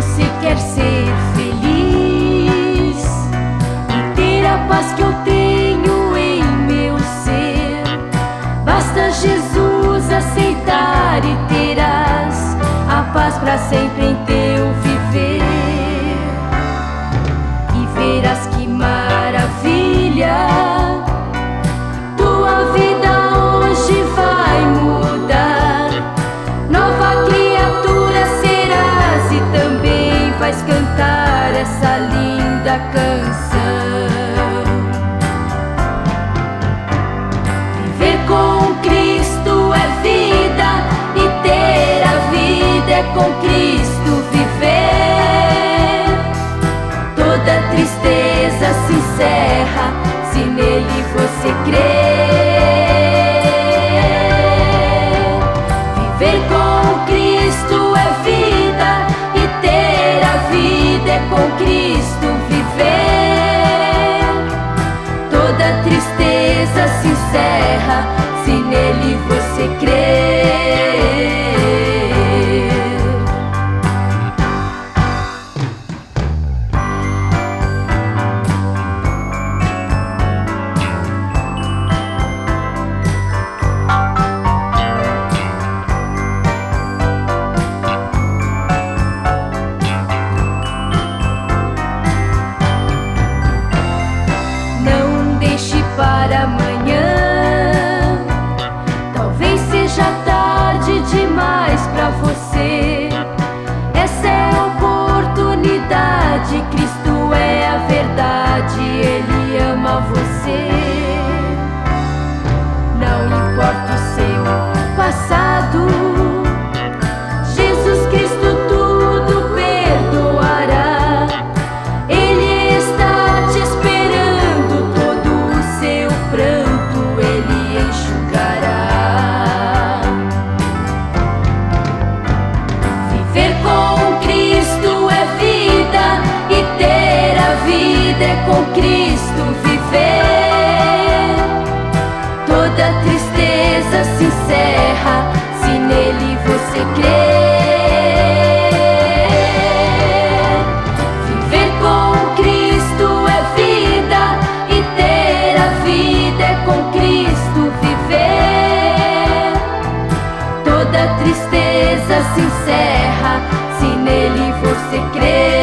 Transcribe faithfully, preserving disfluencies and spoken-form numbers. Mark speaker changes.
Speaker 1: você quer ser feliz e ter a paz que eu tenho em meu ser, basta Jesus aceitar e terás a paz para sempre em teu viver. E verás que maravilha, tua vida hoje vai mudar. Nova criatura serás e também vais cantar essa linda canção. Viver com Cristo é vida e ter a vida é com Cristo viver. Toda tristeza se encerra se nele você crer. Viver com Cristo é vida e ter a vida é com Cristo viver. Toda tristeza se encerra se nele você crer. Para amanhã, talvez seja tarde demais pra você. Essa é a oportunidade, Cristo é a verdade, Ele ama você. Não importa o seu passado, Jesus Cristo tudo perdoará. Ele está te esperando, todo o seu pranto Ele enxugará. Viver com Cristo é vida e ter a vida é com Cristo viver. Toda tristeza se encerra se nele você crer. Viver com Cristo é vida e ter a vida é com Cristo viver. Toda tristeza se encerra se nele você crer.